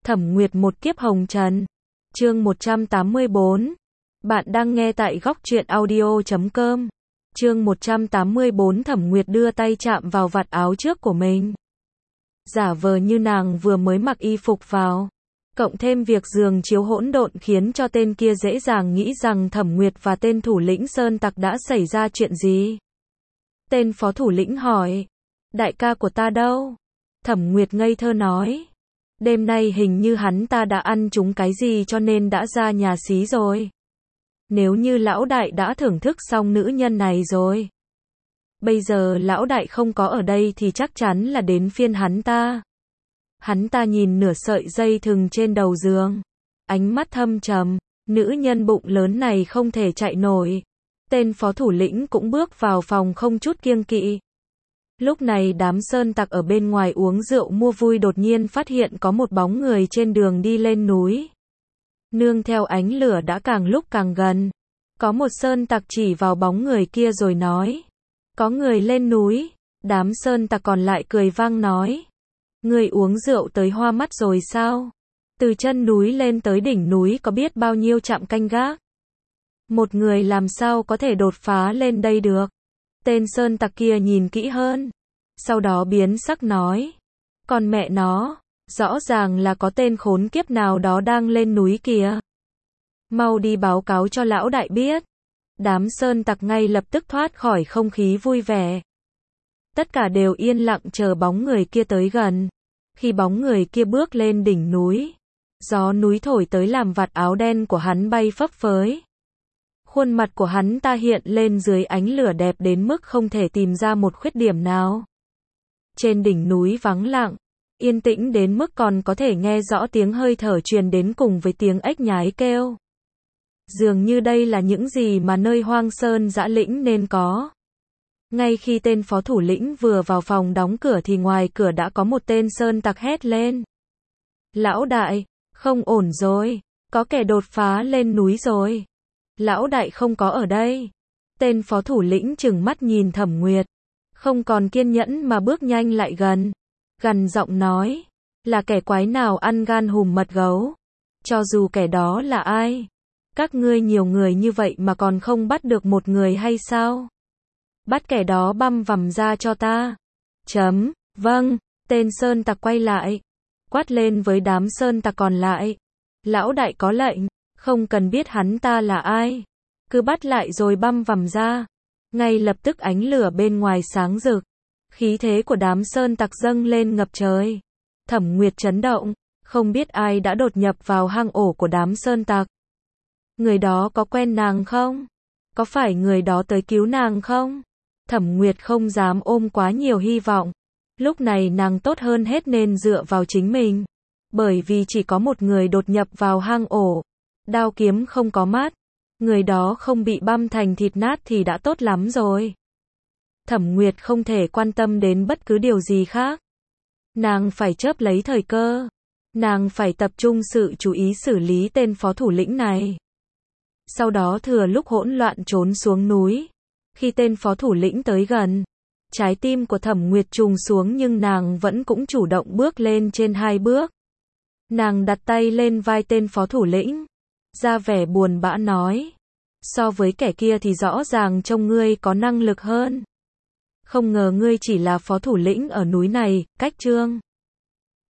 Thẩm Nguyệt một kiếp hồng trần. Chương 184. Bạn đang nghe tại góc truyện audio.com. Chương 184. Thẩm Nguyệt đưa tay chạm vào vạt áo trước của mình. Giả vờ như nàng vừa mới mặc y phục vào. Cộng thêm việc giường chiếu hỗn độn khiến cho tên kia dễ dàng nghĩ rằng Thẩm Nguyệt và tên thủ lĩnh Sơn Tặc đã xảy ra chuyện gì. Tên phó thủ lĩnh hỏi. Đại ca của ta đâu? Thẩm Nguyệt ngây thơ nói. Đêm nay hình như hắn ta đã ăn trúng cái gì cho nên đã ra nhà xí rồi. Nếu như lão đại đã thưởng thức xong nữ nhân này rồi. Bây giờ lão đại không có ở đây thì chắc chắn là đến phiên hắn ta. Hắn ta nhìn nửa sợi dây thừng trên đầu giường. Ánh mắt thâm trầm, nữ nhân bụng lớn này không thể chạy nổi. Tên phó thủ lĩnh cũng bước vào phòng không chút kiêng kỵ. Lúc này đám sơn tặc ở bên ngoài uống rượu mua vui đột nhiên phát hiện có một bóng người trên đường đi lên núi. Nương theo ánh lửa đã càng lúc càng gần. Có một sơn tặc chỉ vào bóng người kia rồi nói. Có người lên núi. Đám sơn tặc còn lại cười vang nói. Người uống rượu tới hoa mắt rồi sao? Từ chân núi lên tới đỉnh núi có biết bao nhiêu trạm canh gác. Một người làm sao có thể đột phá lên đây được? Tên sơn tặc kia nhìn kỹ hơn. Sau đó biến sắc nói. Còn mẹ nó, rõ ràng là có tên khốn kiếp nào đó đang lên núi kìa. Mau đi báo cáo cho lão đại biết. Đám sơn tặc ngay lập tức thoát khỏi không khí vui vẻ. Tất cả đều yên lặng chờ bóng người kia tới gần. Khi bóng người kia bước lên đỉnh núi, gió núi thổi tới làm vạt áo đen của hắn bay phấp phới. Khuôn mặt của hắn ta hiện lên dưới ánh lửa đẹp đến mức không thể tìm ra một khuyết điểm nào. Trên đỉnh núi vắng lặng, yên tĩnh đến mức còn có thể nghe rõ tiếng hơi thở truyền đến cùng với tiếng ếch nhái kêu. Dường như đây là những gì mà nơi hoang sơn dã lĩnh nên có. Ngay khi tên phó thủ lĩnh vừa vào phòng đóng cửa thì ngoài cửa đã có một tên sơn tặc hét lên. Lão đại, không ổn rồi, có kẻ đột phá lên núi rồi. Lão đại không có ở đây. Tên phó thủ lĩnh trừng mắt nhìn Thẩm Nguyệt. Không còn kiên nhẫn mà bước nhanh lại gần. Gằn giọng nói. Là kẻ quái nào ăn gan hùm mật gấu? Cho dù kẻ đó là ai? Các ngươi nhiều người như vậy mà còn không bắt được một người hay sao? Bắt kẻ đó băm vằm ra cho ta. Vâng, tên sơn tặc quay lại. Quát lên với đám sơn tặc còn lại. Lão đại có lệnh, không cần biết hắn ta là ai. Cứ bắt lại rồi băm vằm ra. Ngay lập tức ánh lửa bên ngoài sáng rực. Khí thế của đám sơn tặc dâng lên ngập trời. Thẩm Nguyệt chấn động, không biết ai đã đột nhập vào hang ổ của đám sơn tặc. Người đó có quen nàng không? Có phải người đó tới cứu nàng không? Thẩm Nguyệt không dám ôm quá nhiều hy vọng. Lúc này nàng tốt hơn hết nên dựa vào chính mình. Bởi vì chỉ có một người đột nhập vào hang ổ. Đao kiếm không có mắt. Người đó không bị băm thành thịt nát thì đã tốt lắm rồi. Thẩm Nguyệt không thể quan tâm đến bất cứ điều gì khác. Nàng phải chớp lấy thời cơ. Nàng phải tập trung sự chú ý xử lý tên phó thủ lĩnh này. Sau đó thừa lúc hỗn loạn trốn xuống núi. Khi tên phó thủ lĩnh tới gần, trái tim của Thẩm Nguyệt trùng xuống nhưng nàng vẫn cũng chủ động bước lên trên 2 bước. Nàng đặt tay lên vai tên phó thủ lĩnh, ra vẻ buồn bã nói. So với kẻ kia thì rõ ràng trông ngươi có năng lực hơn. Không ngờ ngươi chỉ là phó thủ lĩnh ở núi này, cách Trương